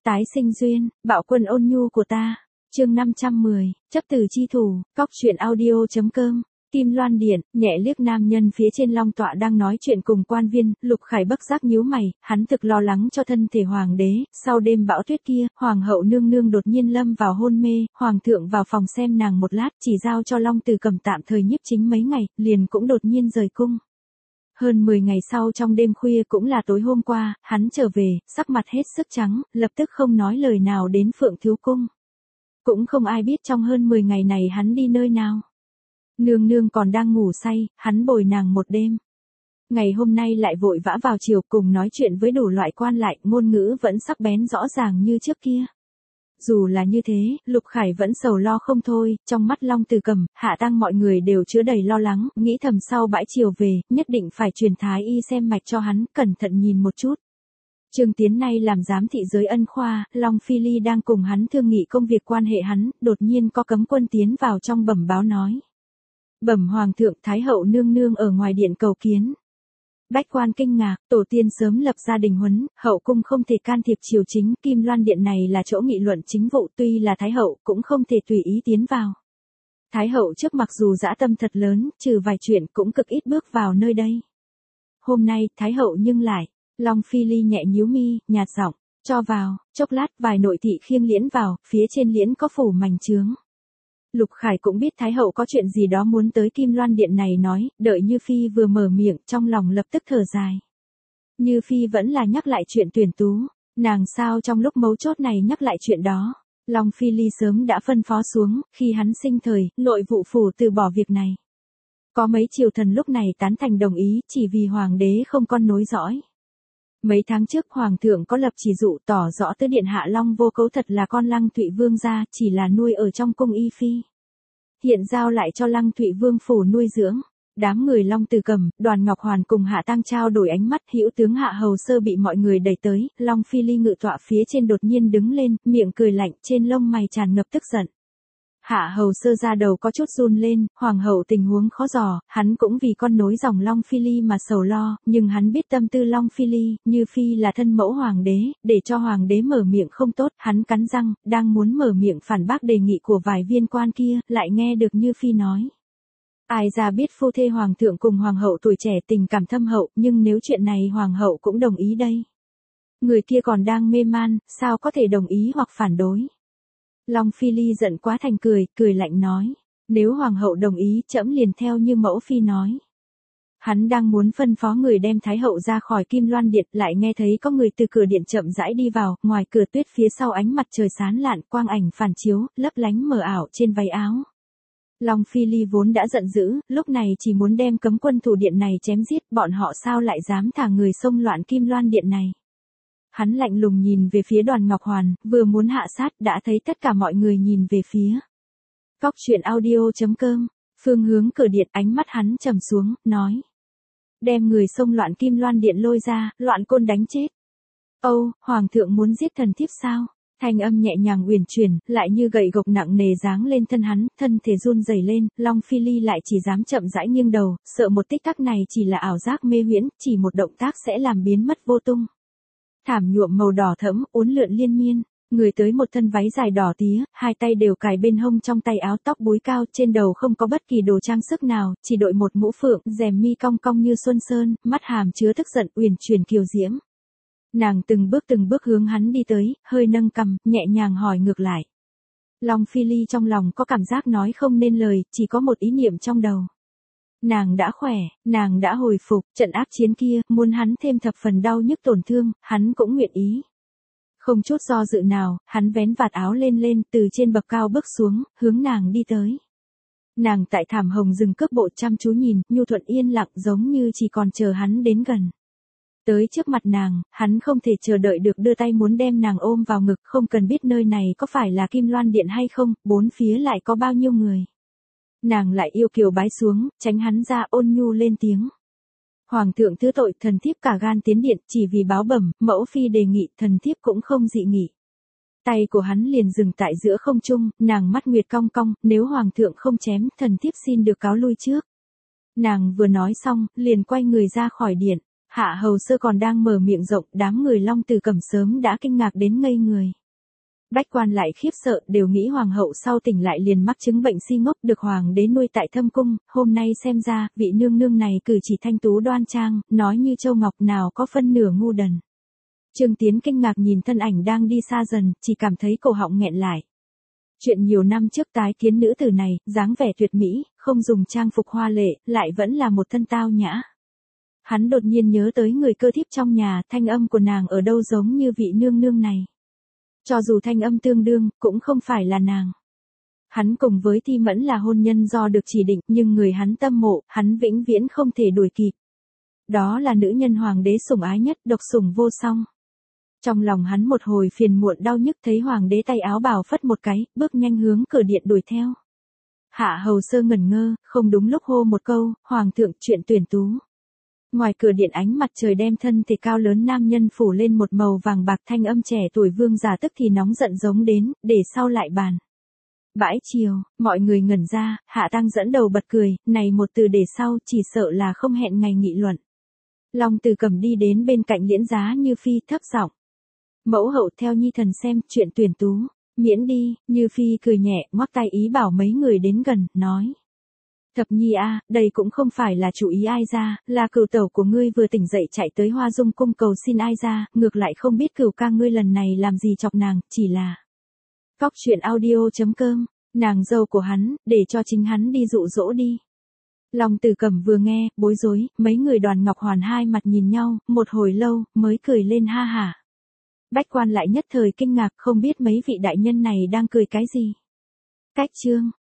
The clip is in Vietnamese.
Tái sinh duyên, bạo quân ôn nhu của ta. Chương 510, chấp từ chi thủ, cóc truyện audio.com. Kim Loan Điện, nhẹ liếc nam nhân phía trên long tọa đang nói chuyện cùng quan viên, Lục Khải bất giác nhíu mày, hắn thực lo lắng cho thân thể hoàng đế, sau đêm bão tuyết kia, hoàng hậu nương nương đột nhiên lâm vào hôn mê, hoàng thượng vào phòng xem nàng một lát, chỉ giao cho Long Từ Cầm tạm thời nhiếp chính mấy ngày, liền cũng đột nhiên rời cung. Hơn 10 ngày sau trong đêm khuya cũng là tối hôm qua, hắn trở về, sắc mặt hết sức trắng, lập tức không nói lời nào đến Phượng Thiếu Cung. Cũng không ai biết trong hơn 10 ngày này hắn đi nơi nào. Nương nương còn đang ngủ say, hắn bồi nàng một đêm. Ngày hôm nay lại vội vã vào chiều cùng nói chuyện với đủ loại quan lại, ngôn ngữ vẫn sắc bén rõ ràng như trước kia. Dù là như thế, Lục Khải vẫn sầu lo không thôi, trong mắt Long Từ Cầm, Hạ Tăng mọi người đều chứa đầy lo lắng, nghĩ thầm sau bãi chiều về, nhất định phải truyền thái y xem mạch cho hắn, cẩn thận nhìn một chút. Trương Tiến nay làm giám thị giới ân khoa, Long Phi Ly đang cùng hắn thương nghị công việc quan hệ hắn, đột nhiên có cấm quân tiến vào trong bẩm báo nói. Bẩm Hoàng thượng, Thái hậu nương nương ở ngoài điện cầu kiến. Bách quan kinh ngạc, tổ tiên sớm lập gia đình huấn, hậu cung không thể can thiệp triều chính, Kim Loan Điện này là chỗ nghị luận chính vụ, tuy là Thái hậu cũng không thể tùy ý tiến vào. Thái hậu trước mặc dù dã tâm thật lớn, trừ vài chuyện cũng cực ít bước vào nơi đây. Hôm nay, Thái hậu nhưng lại, Long Phi Ly nhẹ nhíu mi, nhạt giọng, cho vào, chốc lát vài nội thị khiêng liễn vào, phía trên liễn có phủ mảnh chướng. Lục Khải cũng biết Thái hậu có chuyện gì đó muốn tới Kim Loan Điện này nói, đợi Như Phi vừa mở miệng trong lòng lập tức thở dài. Như Phi vẫn là nhắc lại chuyện tuyển tú, nàng sao trong lúc mấu chốt này nhắc lại chuyện đó. Long Phi Ly sớm đã phân phó xuống, khi hắn sinh thời, nội vụ phủ từ bỏ việc này. Có mấy triều thần lúc này tán thành đồng ý, chỉ vì hoàng đế không con nối dõi. Mấy tháng trước hoàng thượng có lập chỉ dụ tỏ rõ tới điện hạ Long Vô Cấu thật là con Lăng Thụy Vương gia, chỉ là nuôi ở trong cung y phi. Hiện giao lại cho Lăng Thụy Vương phủ nuôi dưỡng. Đám người Long Từ Cầm, Đoàn Ngọc Hoàn cùng Hạ Tăng trao đổi ánh mắt, hữu tướng Hạ Hầu Sơ bị mọi người đẩy tới, Long Phi Ly ngự tọa phía trên đột nhiên đứng lên, miệng cười lạnh, trên lông mày tràn ngập tức giận. Hạ Hầu Sơ ra đầu có chút run lên, hoàng hậu tình huống khó dò, hắn cũng vì con nối dòng Long Phi Ly mà sầu lo, nhưng hắn biết tâm tư Long Phi Ly, Như Phi là thân mẫu hoàng đế, để cho hoàng đế mở miệng không tốt, hắn cắn răng, đang muốn mở miệng phản bác đề nghị của vài viên quan kia, lại nghe được Như Phi nói. Ai ra biết phu thê hoàng thượng cùng hoàng hậu tuổi trẻ tình cảm thâm hậu, nhưng nếu chuyện này hoàng hậu cũng đồng ý đây. Người kia còn đang mê man, sao có thể đồng ý hoặc phản đối. Long Phi Ly giận quá thành cười lạnh nói. Nếu hoàng hậu đồng ý trẫm liền theo như mẫu phi nói. Hắn đang muốn phân phó người đem Thái hậu ra khỏi Kim Loan Điện, lại nghe thấy có người từ cửa điện chậm rãi đi vào, ngoài cửa tuyết phía sau ánh mặt trời sáng lạn, quang ảnh phản chiếu, lấp lánh mờ ảo trên váy áo. Long Phi Ly vốn đã giận dữ, lúc này chỉ muốn đem cấm quân thủ điện này chém giết, bọn họ sao lại dám thả người xông loạn Kim Loan Điện này. Hắn lạnh lùng nhìn về phía Đoàn Ngọc Hoàn, vừa muốn hạ sát đã thấy tất cả mọi người nhìn về phía. Cóc truyện audio.com, phương hướng cửa điện, ánh mắt hắn trầm xuống, nói. Đem người xông loạn Kim Loan Điện lôi ra, loạn côn đánh chết. Âu, hoàng thượng muốn giết thần thiếp sao? Thanh âm nhẹ nhàng uyển chuyển, lại như gậy gộc nặng nề giáng lên thân hắn, thân thể run rẩy lên, Long Phi Ly lại chỉ dám chậm rãi nghiêng đầu, sợ một tích tắc này chỉ là ảo giác mê huyễn, chỉ một động tác sẽ làm biến mất vô tung. Thảm nhuộm màu đỏ thẫm, uốn lượn liên miên, người tới một thân váy dài đỏ tía, hai tay đều cài bên hông trong tay áo, tóc búi cao, trên đầu không có bất kỳ đồ trang sức nào, chỉ đội một mũ phượng, rèm mi cong cong như xuân sơn, mắt hàm chứa tức giận, uyển chuyển kiều diễm. Nàng từng bước hướng hắn đi tới, hơi nâng cằm, nhẹ nhàng hỏi ngược lại. Long Phi Ly trong lòng có cảm giác nói không nên lời, chỉ có một ý niệm trong đầu. Nàng đã khỏe, nàng đã hồi phục, trận ác chiến kia, muốn hắn thêm thập phần đau nhức tổn thương, hắn cũng nguyện ý. Không chút do dự nào, hắn vén vạt áo lên, từ trên bậc cao bước xuống, hướng nàng đi tới. Nàng tại thảm hồng rừng cước bộ chăm chú nhìn, nhu thuận yên lặng giống như chỉ còn chờ hắn đến gần. Tới trước mặt nàng, hắn không thể chờ đợi được đưa tay muốn đem nàng ôm vào ngực, không cần biết nơi này có phải là Kim Loan Điện hay không, bốn phía lại có bao nhiêu người. Nàng lại yêu kiều bái xuống, tránh hắn ra, ôn nhu lên tiếng. Hoàng thượng thứ tội, thần thiếp cả gan tiến điện, chỉ vì báo bẩm, mẫu phi đề nghị, thần thiếp cũng không dị nghị. Tay của hắn liền dừng tại giữa không trung, nàng mắt nguyệt cong cong, nếu hoàng thượng không chém, thần thiếp xin được cáo lui trước. Nàng vừa nói xong, liền quay người ra khỏi điện. Hạ hầu sơ còn đang mở miệng rộng, đám người Long Tử Cẩm sớm đã kinh ngạc đến ngây người. Bách quan lại khiếp sợ, đều nghĩ hoàng hậu sau tỉnh lại liền mắc chứng bệnh si ngốc được hoàng đế nuôi tại thâm cung, hôm nay xem ra, vị nương nương này cử chỉ thanh tú đoan trang, nói như châu ngọc nào có phân nửa ngu đần. Trương Tiến kinh ngạc nhìn thân ảnh đang đi xa dần, chỉ cảm thấy cổ họng nghẹn lại. Chuyện nhiều năm trước tái kiến nữ tử này, dáng vẻ tuyệt mỹ, không dùng trang phục hoa lệ, lại vẫn là một thân tao nhã. Hắn đột nhiên nhớ tới người cơ thiếp trong nhà, thanh âm của nàng ở đâu giống như vị nương nương này. Cho dù thanh âm tương đương, cũng không phải là nàng. Hắn cùng với Thi Mẫn là hôn nhân do được chỉ định, nhưng người hắn tâm mộ, hắn vĩnh viễn không thể đuổi kịp. Đó là nữ nhân hoàng đế sủng ái nhất, độc sủng vô song. Trong lòng hắn một hồi phiền muộn đau nhức thấy hoàng đế tay áo bào phất một cái, bước nhanh hướng cửa điện đuổi theo. Hạ hầu sơ ngẩn ngơ, không đúng lúc hô một câu, hoàng thượng chuyện tuyển tú. Ngoài cửa điện ánh mặt trời đem thân thể cao lớn nam nhân phủ lên một màu vàng bạc, thanh âm trẻ tuổi vương giả tức thì nóng giận giống đến, để sau lại bàn. Bãi chiều, mọi người ngẩn ra, Hạ Tăng dẫn đầu bật cười, này một từ để sau chỉ sợ là không hẹn ngày nghị luận. Long Tử Cẩm đi đến bên cạnh Liễn Giá Như Phi thấp giọng. Mẫu hậu theo nhi thần xem chuyện tuyển tú, miễn đi, Như Phi cười nhẹ, ngoắc tay ý bảo mấy người đến gần, nói. Thập nhi a, đây cũng không phải là chủ ý ai ra, là cửu tẩu của ngươi vừa tỉnh dậy chạy tới Hoa Dung cung cầu xin ai ra, ngược lại không biết cửu ca ngươi lần này làm gì chọc nàng, chỉ là. Vóc truyện audio.com, nàng dâu của hắn, để cho chính hắn đi dụ dỗ đi. Long Tử Cẩm vừa nghe, bối rối, mấy người Đoàn Ngọc Hoàn hai mặt nhìn nhau, một hồi lâu, mới cười lên ha hả. Bách quan lại nhất thời kinh ngạc, không biết mấy vị đại nhân này đang cười cái gì. Cách chương.